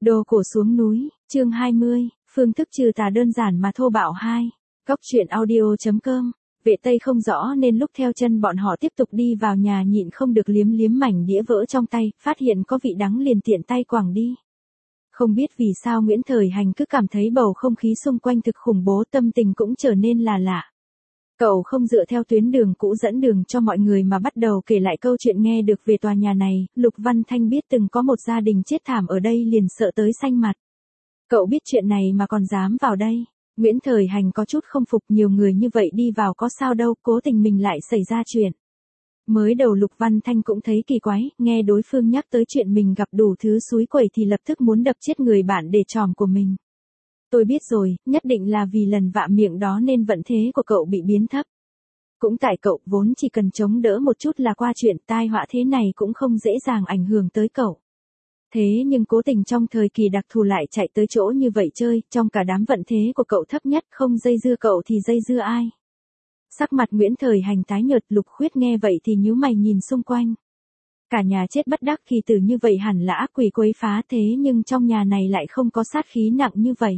Đồ cổ xuống núi, chương 20, phương thức trừ tà đơn giản mà thô bạo 2. Góc truyện audio.com. Vệ Tây không rõ nên lúc theo chân bọn họ tiếp tục đi vào nhà nhịn không được liếm liếm mảnh đĩa vỡ trong tay, phát hiện có vị đắng liền tiện tay quẳng đi. Không biết vì sao Nguyễn Thời Hành cứ cảm thấy bầu không khí xung quanh thực khủng bố, tâm tình cũng trở nên là lạ. Cậu không dựa theo tuyến đường cũ dẫn đường cho mọi người mà bắt đầu kể lại câu chuyện nghe được về tòa nhà này. Lục Văn Thanh biết từng có một gia đình chết thảm ở đây liền sợ tới xanh mặt. Cậu biết chuyện này mà còn dám vào đây. Nguyễn Thời Hành có chút không phục, nhiều người như vậy đi vào có sao đâu, cố tình mình lại xảy ra chuyện. Mới đầu Lục Văn Thanh cũng thấy kỳ quái, nghe đối phương nhắc tới chuyện mình gặp đủ thứ xúi quẩy thì lập tức muốn đập chết người bạn để tròm của mình. Tôi biết rồi, nhất định là vì lần vạ miệng đó nên vận thế của cậu bị biến thấp. Cũng tại cậu vốn chỉ cần chống đỡ một chút là qua chuyện, tai họa thế này cũng không dễ dàng ảnh hưởng tới cậu. Thế nhưng cố tình trong thời kỳ đặc thù lại chạy tới chỗ như vậy chơi, trong cả đám vận thế của cậu thấp nhất, không dây dưa cậu thì dây dưa ai. Sắc mặt Nguyễn Thời Hành tái nhợt, Lục Khuyết nghe vậy thì nhíu mày nhìn xung quanh. Cả nhà chết bất đắc kỳ tử như vậy hẳn là ác quỷ quấy phá, thế nhưng trong nhà này lại không có sát khí nặng như vậy.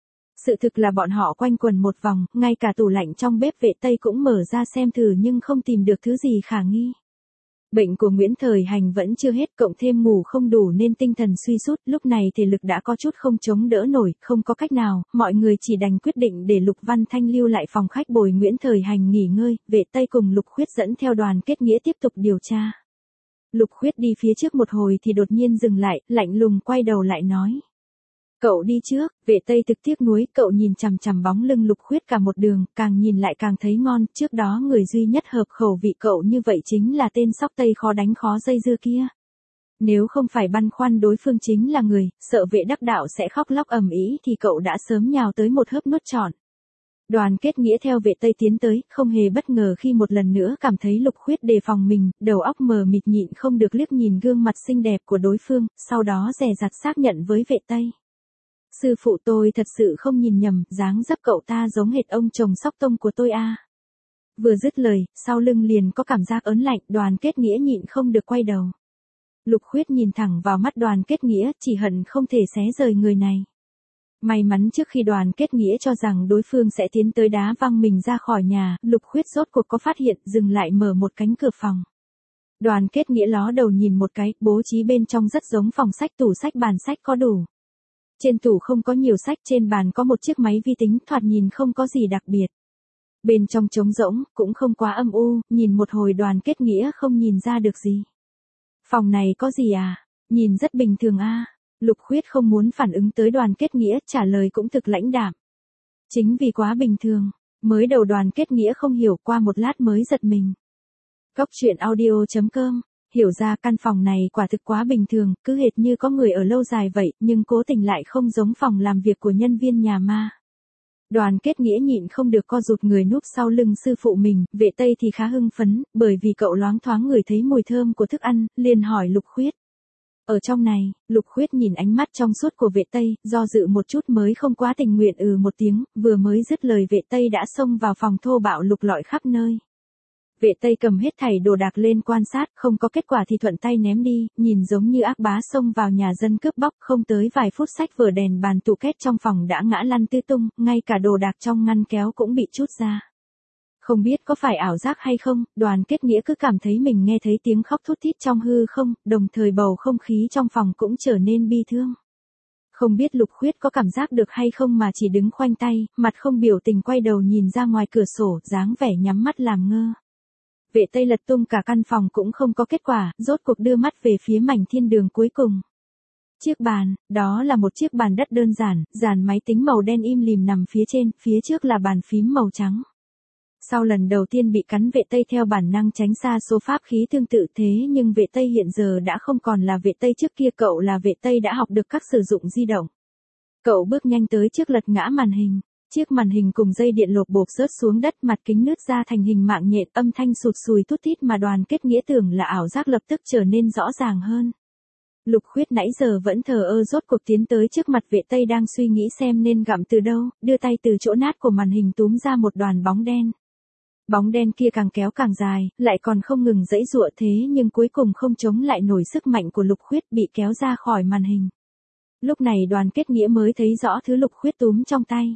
Sự thực là bọn họ quanh quần một vòng, ngay cả tủ lạnh trong bếp Vệ Tây cũng mở ra xem thử nhưng không tìm được thứ gì khả nghi. Bệnh của Nguyễn Thời Hành vẫn chưa hết, cộng thêm ngủ không đủ nên tinh thần suy sút, lúc này thể lực đã có chút không chống đỡ nổi, không có cách nào, mọi người chỉ đành quyết định để Lục Văn Thanh lưu lại phòng khách bồi Nguyễn Thời Hành nghỉ ngơi. Vệ Tây cùng Lục Khuyết dẫn theo Đoàn Kết Nghĩa tiếp tục điều tra. Lục Khuyết đi phía trước một hồi thì đột nhiên dừng lại, lạnh lùng quay đầu lại nói. Cậu đi trước. Vệ Tây thực tiếc nuối, cậu nhìn chằm chằm bóng lưng Lục Khuyết cả một đường, càng nhìn lại càng thấy ngon, trước đó người duy nhất hợp khẩu vị cậu như vậy chính là tên sóc Tây khó đánh khó dây dưa kia. Nếu không phải băn khoăn đối phương chính là người, sợ Vệ đắc đạo sẽ khóc lóc ầm ĩ thì cậu đã sớm nhào tới một hớp nuốt trọn. Đoàn Kết Nghĩa theo Vệ Tây tiến tới, không hề bất ngờ khi một lần nữa cảm thấy Lục Khuyết đề phòng mình, đầu óc mờ mịt nhịn không được liếc nhìn gương mặt xinh đẹp của đối phương, sau đó dè dặt xác nhận với Vệ Tây. Sư phụ, tôi thật sự không nhìn nhầm, dáng dấp cậu ta giống hệt ông chồng Sóc Tông của tôi à. Vừa dứt lời, sau lưng liền có cảm giác ớn lạnh, Đoàn Kết Nghĩa nhịn không được quay đầu. Lục Khuyết nhìn thẳng vào mắt Đoàn Kết Nghĩa, chỉ hận không thể xé rời người này. May mắn trước khi Đoàn Kết Nghĩa cho rằng đối phương sẽ tiến tới đá văng mình ra khỏi nhà, Lục Khuyết rốt cuộc có phát hiện, dừng lại mở một cánh cửa phòng. Đoàn Kết Nghĩa ló đầu nhìn một cái, bố trí bên trong rất giống phòng sách, tủ sách bàn sách có đủ. Trên tủ không có nhiều sách, trên bàn có một chiếc máy vi tính, thoạt nhìn không có gì đặc biệt. Bên trong trống rỗng, cũng không quá âm u, nhìn một hồi Đoàn Kết Nghĩa không nhìn ra được gì. Phòng này có gì à? Nhìn rất bình thường à? Lục Khuyết không muốn phản ứng tới Đoàn Kết Nghĩa, trả lời cũng thực lãnh đạm. Chính vì quá bình thường, mới đầu Đoàn Kết Nghĩa không hiểu, qua một lát mới giật mình. Góc truyện audio.com. Hiểu ra căn phòng này quả thực quá bình thường, cứ hệt như có người ở lâu dài vậy, nhưng cố tình lại không giống phòng làm việc của nhân viên nhà ma. Đoàn Kết Nghĩa nhịn không được co rụt người núp sau lưng sư phụ mình, Vệ Tây thì khá hưng phấn, bởi vì cậu loáng thoáng ngửi thấy mùi thơm của thức ăn, liền hỏi Lục Khuyết. Ở trong này, Lục Khuyết nhìn ánh mắt trong suốt của Vệ Tây, do dự một chút mới không quá tình nguyện một tiếng, vừa mới dứt lời Vệ Tây đã xông vào phòng thô bạo lục lọi khắp nơi. Vệ Tây cầm hết thảy đồ đạc lên quan sát, không có kết quả thì thuận tay ném đi, nhìn giống như ác bá xông vào nhà dân cướp bóc, không tới vài phút sách vở đèn bàn tủ két trong phòng đã ngã lăn tứ tung, ngay cả đồ đạc trong ngăn kéo cũng bị trút ra. Không biết có phải ảo giác hay không, Đoàn Kết Nghĩa cứ cảm thấy mình nghe thấy tiếng khóc thút thít trong hư không, đồng thời bầu không khí trong phòng cũng trở nên bi thương. Không biết Lục Khuyết có cảm giác được hay không mà chỉ đứng khoanh tay, mặt không biểu tình quay đầu nhìn ra ngoài cửa sổ, dáng vẻ nhắm mắt làm ngơ. Vệ Tây lật tung cả căn phòng cũng không có kết quả, rốt cuộc đưa mắt về phía mảnh thiên đường cuối cùng. Chiếc bàn, đó là một chiếc bàn đất đơn giản, dàn máy tính màu đen im lìm nằm phía trên, phía trước là bàn phím màu trắng. Sau lần đầu tiên bị cắn, Vệ Tây theo bản năng tránh xa số pháp khí tương tự, thế nhưng Vệ Tây hiện giờ đã không còn là Vệ Tây trước kia, cậu là Vệ Tây đã học được các sử dụng di động. Cậu bước nhanh tới trước lật ngã màn hình. Chiếc màn hình cùng dây điện lột bột rớt xuống đất, mặt kính nứt ra thành hình mạng nhện, âm thanh sụt sùi thút thít mà Đoàn Kết Nghĩa tưởng là ảo giác lập tức trở nên rõ ràng hơn. Lục Khuyết nãy giờ vẫn thờ ơ rốt cuộc tiến tới trước mặt Vệ Tây đang suy nghĩ xem nên gặm từ đâu, đưa tay từ chỗ nát của màn hình túm ra một đoàn bóng đen. Bóng đen kia càng kéo càng dài, lại còn không ngừng giãy giụa, thế nhưng cuối cùng không chống lại nổi sức mạnh của Lục Khuyết, bị kéo ra khỏi màn hình. Lúc này Đoàn Kết Nghĩa mới thấy rõ thứ Lục Khuyết túm trong tay.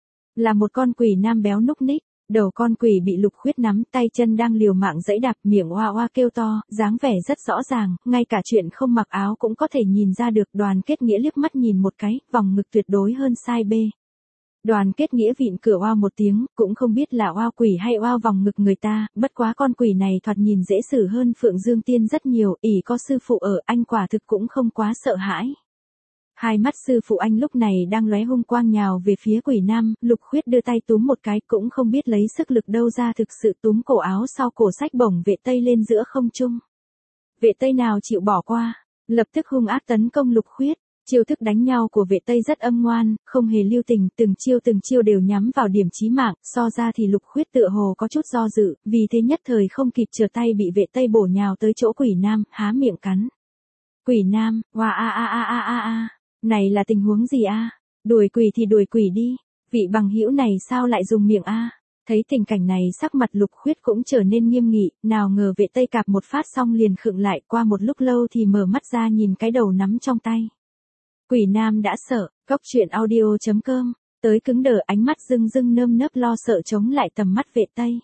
Là một con quỷ nam béo núc ních, đầu con quỷ bị Lục Khuyết nắm, tay chân đang liều mạng giãy đạp, miệng oa oa kêu to, dáng vẻ rất rõ ràng, ngay cả chuyện không mặc áo cũng có thể nhìn ra được. Đoàn Kết Nghĩa liếc mắt nhìn một cái, vòng ngực tuyệt đối hơn size B. Đoàn Kết Nghĩa vịn cửa oao một tiếng, cũng không biết là oao quỷ hay oao vòng ngực người ta, bất quá con quỷ này thoạt nhìn dễ xử hơn Phượng Dương Tiên rất nhiều, ỷ có sư phụ ở, anh quả thực cũng không quá sợ hãi. Hai mắt sư phụ anh lúc này đang lóe hung quang nhào về phía quỷ nam, Lục Khuyết đưa tay túm một cái, cũng không biết lấy sức lực đâu ra, thực sự túm cổ áo sau cổ sách bổng Vệ Tây lên giữa không trung. Vệ Tây nào chịu bỏ qua, lập tức hung ác tấn công Lục Khuyết. Chiêu thức đánh nhau của Vệ Tây rất âm ngoan, không hề lưu tình, từng chiêu đều nhắm vào điểm chí mạng, so ra thì Lục Khuyết tựa hồ có chút do dự, vì thế nhất thời không kịp trở tay bị Vệ Tây bổ nhào tới chỗ quỷ nam, há miệng cắn. Quỷ nam, oa a a a a a a, này là tình huống gì a? Đuổi quỷ thì đuổi quỷ đi, vị bằng hữu này sao lại dùng miệng a? Thấy tình cảnh này sắc mặt Lục Khuyết cũng trở nên nghiêm nghị, nào ngờ Vệ Tây cạp một phát xong liền khựng lại, qua một lúc lâu thì mở mắt ra nhìn cái đầu nắm trong tay. Quỷ nam đã sợ, Cóc Truyện Audio.com, tới cứng đờ, ánh mắt rưng rưng nơm nớp lo sợ chống lại tầm mắt Vệ Tây.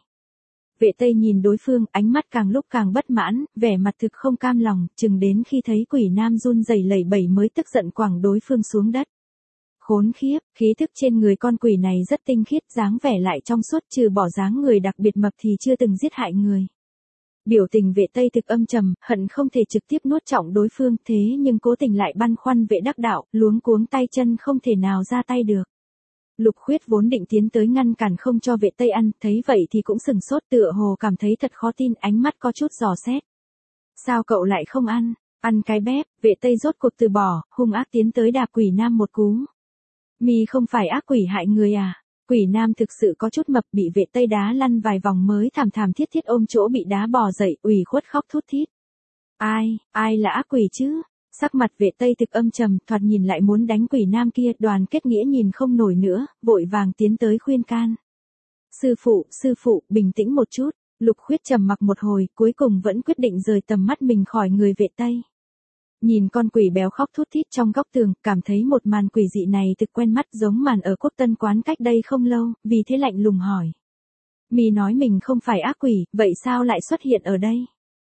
Vệ Tây nhìn đối phương, ánh mắt càng lúc càng bất mãn, vẻ mặt thực không cam lòng, chừng đến khi thấy quỷ nam run rẩy lẩy bẩy mới tức giận quẳng đối phương xuống đất. Khốn khiếp, khí thức trên người con quỷ này rất tinh khiết, dáng vẻ lại trong suốt, trừ bỏ dáng người đặc biệt mập thì chưa từng giết hại người. Biểu tình Vệ Tây thực âm trầm, hận không thể trực tiếp nuốt trọn đối phương, thế nhưng cố tình lại băn khoăn Vệ đắc đạo, luống cuống tay chân không thể nào ra tay được. Lục Khuyết vốn định tiến tới ngăn cản không cho Vệ Tây ăn, thấy vậy thì cũng sừng sốt, tựa hồ cảm thấy thật khó tin, ánh mắt có chút dò xét. Sao cậu lại không ăn? Ăn cái bép, Vệ Tây rốt cuộc từ bỏ, hung ác tiến tới đạp quỷ nam một cú. Mi không phải ác quỷ hại người à? Quỷ nam thực sự có chút mập, bị Vệ Tây đá lăn vài vòng mới thảm thảm thiết thiết ôm chỗ bị đá bò dậy, ủy khuất khóc thút thít. Ai là ác quỷ chứ? Sắc mặt Vệ Tây thực âm trầm, thoạt nhìn lại muốn đánh quỷ nam kia. Đoàn Kết Nghĩa nhìn không nổi nữa, vội vàng tiến tới khuyên can. Sư phụ, bình tĩnh một chút. Lục Khuyết trầm mặc một hồi, cuối cùng vẫn quyết định rời tầm mắt mình khỏi người Vệ Tây. Nhìn con quỷ béo khóc thút thít trong góc tường, cảm thấy một màn quỷ dị này thực quen mắt, giống màn ở Quốc Tân quán cách đây không lâu, vì thế lạnh lùng hỏi. Mi nói mình không phải ác quỷ, vậy sao lại xuất hiện ở đây?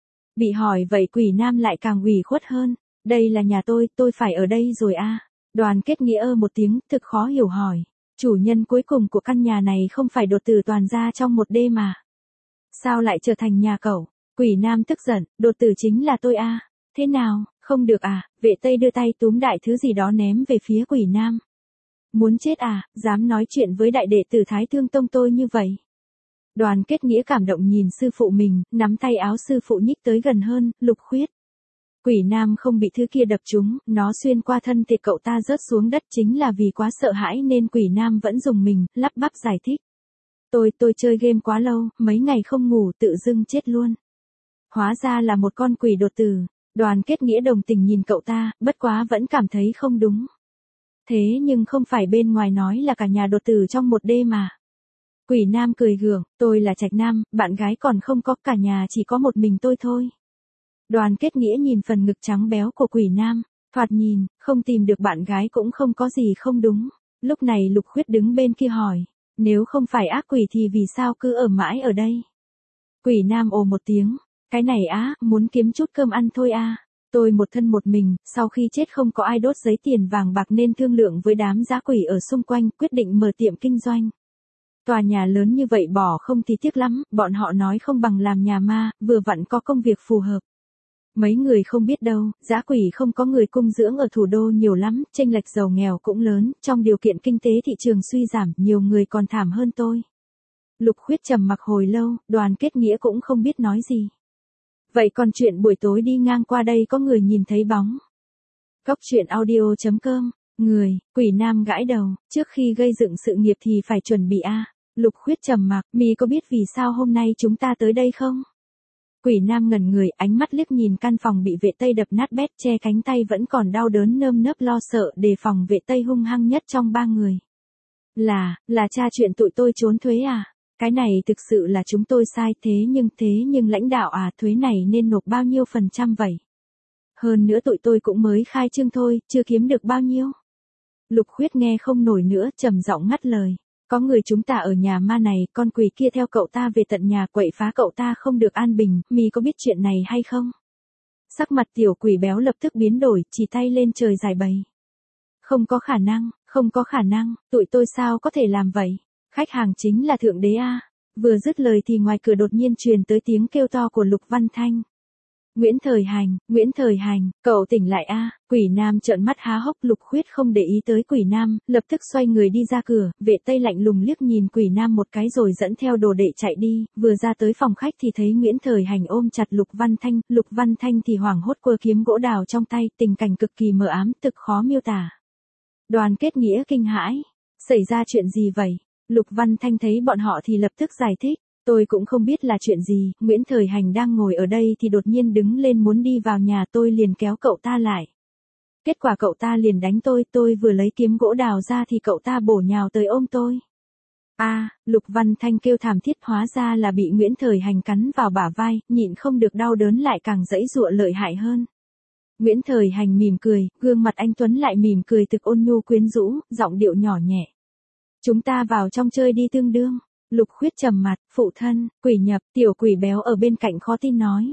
Bị hỏi vậy quỷ nam lại càng ủy khuất hơn. Đây là nhà tôi phải ở đây rồi a. Đoàn Kết Nghĩa một tiếng, thực khó hiểu hỏi. Chủ nhân cuối cùng của căn nhà này không phải đột tử toàn ra trong một đêm mà. Sao lại trở thành nhà cậu? Quỷ nam tức giận, đột tử chính là tôi a. Thế nào, không được à? Vệ Tây đưa tay túm đại thứ gì đó ném về phía quỷ nam. Muốn chết à, dám nói chuyện với đại đệ tử Thái Thương Tông tôi như vậy. Đoàn Kết Nghĩa cảm động nhìn sư phụ mình, nắm tay áo sư phụ nhích tới gần hơn. Lục Khuyết. Quỷ nam không bị thứ kia đập trúng, nó xuyên qua thân thể cậu ta rớt xuống đất, chính là vì quá sợ hãi nên quỷ nam vẫn dùng mình, lắp bắp giải thích. Tôi chơi game quá lâu, mấy ngày không ngủ tự dưng chết luôn. Hóa ra là một con quỷ đột tử. Đoàn Kết Nghĩa đồng tình nhìn cậu ta, bất quá vẫn cảm thấy không đúng. Thế nhưng không phải bên ngoài nói là cả nhà đột tử trong một đêm mà. Quỷ nam cười gượng, tôi là Trạch Nam, bạn gái còn không có, cả nhà chỉ có một mình tôi thôi. Đoàn Kết Nghĩa nhìn phần ngực trắng béo của quỷ nam, thoạt nhìn, không tìm được bạn gái cũng không có gì không đúng. Lúc này Lục Khuyết đứng bên kia hỏi, nếu không phải ác quỷ thì vì sao cứ ở mãi ở đây? Quỷ nam ồ một tiếng, cái này á, muốn kiếm chút cơm ăn thôi à. Tôi một thân một mình, sau khi chết không có ai đốt giấy tiền vàng bạc nên thương lượng với đám dã quỷ ở xung quanh, quyết định mở tiệm kinh doanh. Tòa nhà lớn như vậy bỏ không thì tiếc lắm, bọn họ nói không bằng làm nhà ma, vừa vặn có công việc phù hợp. Mấy người không biết đâu, dã quỷ không có người cung dưỡng ở thủ đô nhiều lắm, chênh lệch giàu nghèo cũng lớn, trong điều kiện kinh tế thị trường suy giảm, nhiều người còn thảm hơn tôi. Lục Khuyết trầm mặc hồi lâu, Đoàn Kết Nghĩa cũng không biết nói gì. Vậy còn chuyện buổi tối đi ngang qua đây có người nhìn thấy bóng. Cóc Truyện Audio.com, người, quỷ nam gãi đầu, trước khi gây dựng sự nghiệp thì phải chuẩn bị a. Lục Khuyết trầm mặc, Mi có biết vì sao hôm nay chúng ta tới đây không? Quỷ nam ngẩn người, ánh mắt liếc nhìn căn phòng bị Vệ Tây đập nát bét, che cánh tay vẫn còn đau đớn nơm nớp lo sợ, đề phòng Vệ Tây hung hăng nhất trong ba người. Là cha chuyện tụi tôi trốn thuế à? Cái này thực sự là chúng tôi sai, thế nhưng lãnh đạo à, thuế này nên nộp bao nhiêu % vậy? Hơn nữa tụi tôi cũng mới khai trương thôi, chưa kiếm được bao nhiêu. Lục Khuyết nghe không nổi nữa, trầm giọng ngắt lời. Có người chúng ta ở nhà ma này, con quỷ kia theo cậu ta về tận nhà quậy phá cậu ta không được an bình, mì có biết chuyện này hay không? Sắc mặt tiểu quỷ béo lập tức biến đổi, chỉ tay lên trời giải bày. Không có khả năng, không có khả năng, tụi tôi sao có thể làm vậy? Khách hàng chính là thượng đế a. Vừa dứt lời thì ngoài cửa đột nhiên truyền tới tiếng kêu to của Lục Văn Thanh. Nguyễn Thời Hành, cậu tỉnh lại a. Quỷ nam trợn mắt há hốc. Lục Khuyết không để ý tới quỷ nam, lập tức xoay người đi ra cửa, vệ tây lạnh lùng liếc nhìn quỷ nam một cái rồi dẫn theo đồ đệ chạy đi, vừa ra tới phòng khách thì thấy Nguyễn Thời Hành ôm chặt Lục Văn Thanh thì hoảng hốt quơ kiếm gỗ đào trong tay, tình cảnh cực kỳ mờ ám, thực khó miêu tả. Đoàn Kết Nghĩa kinh hãi, xảy ra chuyện gì vậy? Lục Văn Thanh thấy bọn họ thì lập tức giải thích. Tôi cũng không biết là chuyện gì, Nguyễn Thời Hành đang ngồi ở đây thì đột nhiên đứng lên muốn đi vào nhà, tôi liền kéo cậu ta lại. Kết quả cậu ta liền đánh tôi vừa lấy kiếm gỗ đào ra thì cậu ta bổ nhào tới ôm tôi. Lục Văn Thanh kêu thảm thiết, hóa ra là bị Nguyễn Thời Hành cắn vào bả vai, nhịn không được đau đớn lại càng giãy giụa lợi hại hơn. Nguyễn Thời Hành mỉm cười, gương mặt anh tuấn lại mỉm cười thực ôn nhu quyến rũ, giọng điệu nhỏ nhẹ. Chúng ta vào trong chơi đi tương đương. Lục Khuyết trầm mặt, phụ thân, quỷ nhập, tiểu quỷ béo ở bên cạnh khó tin nói.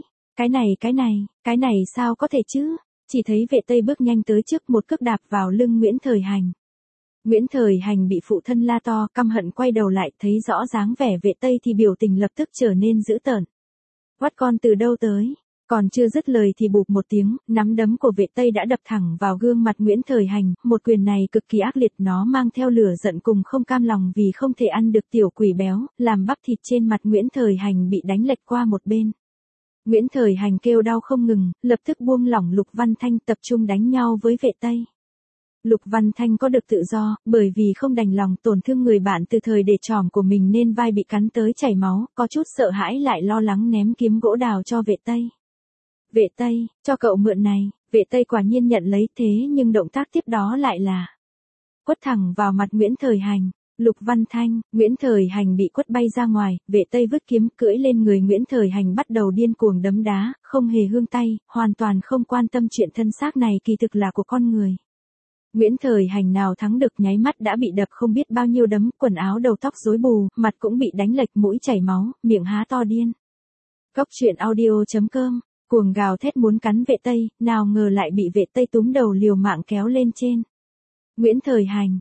Cái này sao có thể chứ? Chỉ thấy vệ tây bước nhanh tới trước, một cước đạp vào lưng Nguyễn Thời Hành. Nguyễn Thời Hành bị phụ thân la to, căm hận quay đầu lại, thấy rõ dáng vẻ vệ tây thì biểu tình lập tức trở nên dữ tợn. Quát con từ đâu tới? Còn chưa dứt lời thì bụp một tiếng, nắm đấm của vệ tây đã đập thẳng vào gương mặt Nguyễn Thời Hành, một quyền này cực kỳ ác liệt, nó mang theo lửa giận cùng không cam lòng vì không thể ăn được tiểu quỷ béo, làm bắp thịt trên mặt Nguyễn Thời Hành bị đánh lệch qua một bên. Nguyễn Thời Hành kêu đau không ngừng, lập tức buông lỏng Lục Văn Thanh, tập trung đánh nhau với vệ tây. Lục Văn Thanh có được tự do, bởi vì không đành lòng tổn thương người bạn từ thời để tròm của mình nên vai bị cắn tới chảy máu, có chút sợ hãi lại lo lắng ném kiếm gỗ đào cho vệ tây. Vệ tây, cho cậu mượn này, vệ tây quả nhiên nhận lấy, thế nhưng động tác tiếp đó lại là quất thẳng vào mặt Nguyễn Thời Hành. Lục Văn Thanh, Nguyễn Thời Hành bị quất bay ra ngoài, vệ tây vứt kiếm cưỡi lên người Nguyễn Thời Hành bắt đầu điên cuồng đấm đá, không hề hương tay, hoàn toàn không quan tâm chuyện thân xác này kỳ thực là của con người. Nguyễn Thời Hành nào thắng được, nháy mắt đã bị đập không biết bao nhiêu đấm, quần áo đầu tóc rối bù, mặt cũng bị đánh lệch, mũi chảy máu, miệng há to điên. Cóc truyện audio.com, cuồng gào thét muốn cắn vệ tây, nào ngờ lại bị vệ tây túm đầu liều mạng kéo lên trên. Nguyễn Thời Hành,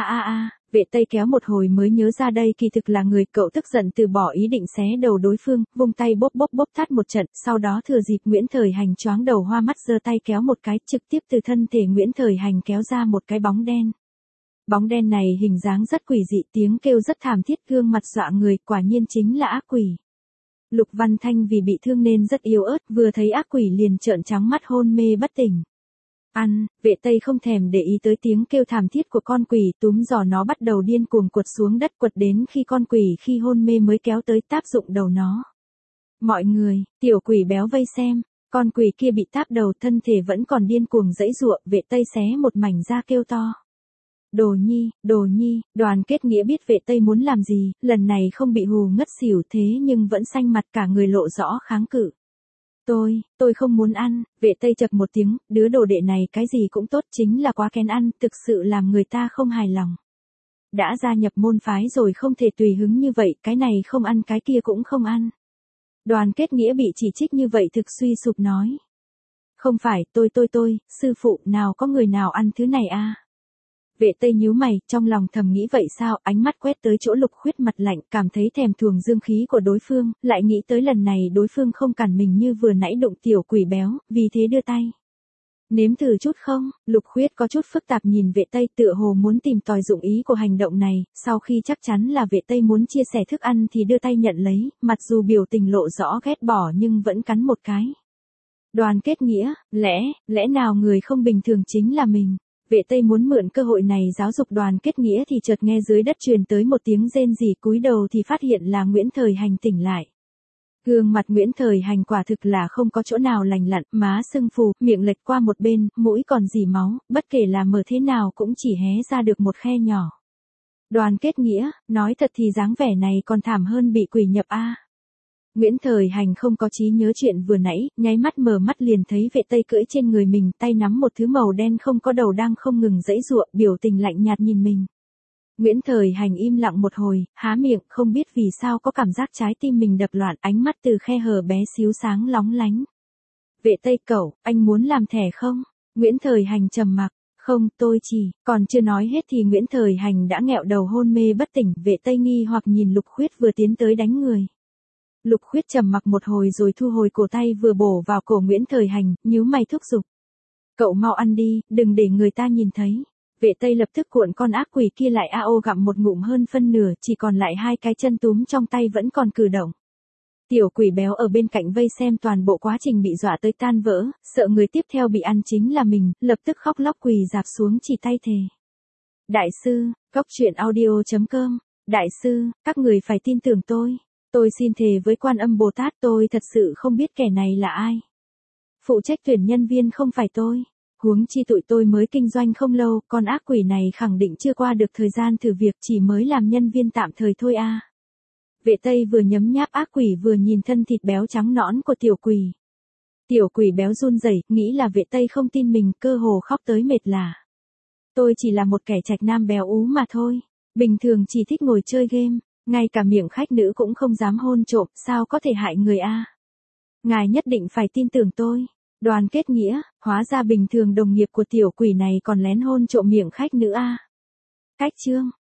vệ tây kéo một hồi mới nhớ ra đây kỳ thực là người, cậu tức giận từ bỏ ý định xé đầu đối phương, vung tay bóp thắt một trận, sau đó thừa dịp Nguyễn Thời Hành choáng đầu hoa mắt giơ tay kéo một cái, trực tiếp từ thân thể Nguyễn Thời Hành kéo ra một cái bóng đen. Bóng đen này hình dáng rất quỷ dị, tiếng kêu rất thảm thiết, gương mặt dọa người, quả nhiên chính là ác quỷ. Lục Văn Thanh vì bị thương nên rất yếu ớt, vừa thấy ác quỷ liền trợn trắng mắt hôn mê bất tỉnh. Vệ tây không thèm để ý tới tiếng kêu thảm thiết của con quỷ, túm giò nó bắt đầu điên cuồng quật xuống đất, quật đến khi con quỷ khi hôn mê mới kéo tới táp dụng đầu nó. Mọi người, tiểu quỷ béo vây xem, con quỷ kia bị táp đầu, thân thể vẫn còn điên cuồng giãy giụa, vệ tây xé một mảnh da kêu to. Đồ nhi, Đoàn Kết Nghĩa biết vệ tây muốn làm gì, lần này không bị hù ngất xỉu thế nhưng vẫn xanh mặt cả người lộ rõ kháng cự. Tôi không muốn ăn, vệ tây chậc một tiếng, đứa đồ đệ này cái gì cũng tốt chính là quá kén ăn, thực sự làm người ta không hài lòng. Đã gia nhập môn phái rồi không thể tùy hứng như vậy, cái này không ăn cái kia cũng không ăn. Đoàn Kết Nghĩa bị chỉ trích như vậy thực suy sụp nói. Không phải, tôi, sư phụ, nào có người nào ăn thứ này à? Vệ tây nhíu mày, trong lòng thầm nghĩ vậy sao, ánh mắt quét tới chỗ Lục Khuyết mặt lạnh, cảm thấy thèm thuồng dương khí của đối phương, lại nghĩ tới lần này đối phương không cản mình như vừa nãy đụng tiểu quỷ béo, vì thế đưa tay. Nếm thử chút không? Lục Khuyết có chút phức tạp nhìn vệ tây, tựa hồ muốn tìm tòi dụng ý của hành động này, sau khi chắc chắn là vệ tây muốn chia sẻ thức ăn thì đưa tay nhận lấy, mặc dù biểu tình lộ rõ ghét bỏ nhưng vẫn cắn một cái. Đoàn Kết Nghĩa, lẽ nào người không bình thường chính là mình? Vệ tây muốn mượn cơ hội này giáo dục Đoàn Kết Nghĩa thì chợt nghe dưới đất truyền tới một tiếng rên rỉ, cúi đầu thì phát hiện là Nguyễn Thời Hành tỉnh lại. Gương mặt Nguyễn Thời Hành quả thực là không có chỗ nào lành lặn, má sưng phù, miệng lệch qua một bên, mũi còn rỉ máu, bất kể là mở thế nào cũng chỉ hé ra được một khe nhỏ. Đoàn Kết Nghĩa, nói thật thì dáng vẻ này còn thảm hơn bị quỷ nhập a. Nguyễn Thời Hành không có trí nhớ chuyện vừa nãy, nháy mắt mở mắt liền thấy vệ tây cưỡi trên người mình, tay nắm một thứ màu đen không có đầu đang không ngừng giãy giụa, biểu tình lạnh nhạt nhìn mình. Nguyễn Thời Hành im lặng một hồi, há miệng, không biết vì sao có cảm giác trái tim mình đập loạn, ánh mắt từ khe hở bé xíu sáng lóng lánh. Vệ tây cẩu, anh muốn làm thẻ không? Nguyễn Thời Hành trầm mặc. Không, tôi chỉ, còn chưa nói hết thì Nguyễn Thời Hành đã nghẹo đầu hôn mê bất tỉnh, vệ tây nghi hoặc nhìn Lục Khuyết vừa tiến tới đánh người. Lục Khuyết trầm mặc một hồi rồi thu hồi cổ tay vừa bổ vào cổ Nguyễn Thời Hành, nhíu mày thúc giục. Cậu mau ăn đi, đừng để người ta nhìn thấy. Vệ tây lập tức cuộn con ác quỷ kia lại ao gặm một ngụm hơn phân nửa, chỉ còn lại hai cái chân túm trong tay vẫn còn cử động. Tiểu quỷ béo ở bên cạnh vây xem toàn bộ quá trình bị dọa tới tan vỡ, sợ người tiếp theo bị ăn chính là mình, lập tức khóc lóc quỳ rạp xuống chỉ tay thề. Đại sư, Cóc Truyện Audio.com, đại sư, các người phải tin tưởng tôi. Tôi xin thề với Quan Âm Bồ Tát tôi thật sự không biết kẻ này là ai. Phụ trách tuyển nhân viên không phải tôi. Huống chi tụi tôi mới kinh doanh không lâu, con ác quỷ này khẳng định chưa qua được thời gian thử việc, chỉ mới làm nhân viên tạm thời thôi à. Vệ tây vừa nhấm nháp ác quỷ vừa nhìn thân thịt béo trắng nõn của tiểu quỷ. Tiểu quỷ béo run rẩy, nghĩ là vệ tây không tin mình, cơ hồ khóc tới mệt lả. Tôi chỉ là một kẻ trạch nam béo ú mà thôi. Bình thường chỉ thích ngồi chơi game, ngay cả miệng khách nữ cũng không dám hôn trộm, sao có thể hại người a? Ngài nhất định phải tin tưởng tôi. Đoàn kết nghĩa, hóa ra bình thường đồng nghiệp của tiểu quỷ này còn lén hôn trộm miệng khách nữ a. Cách chương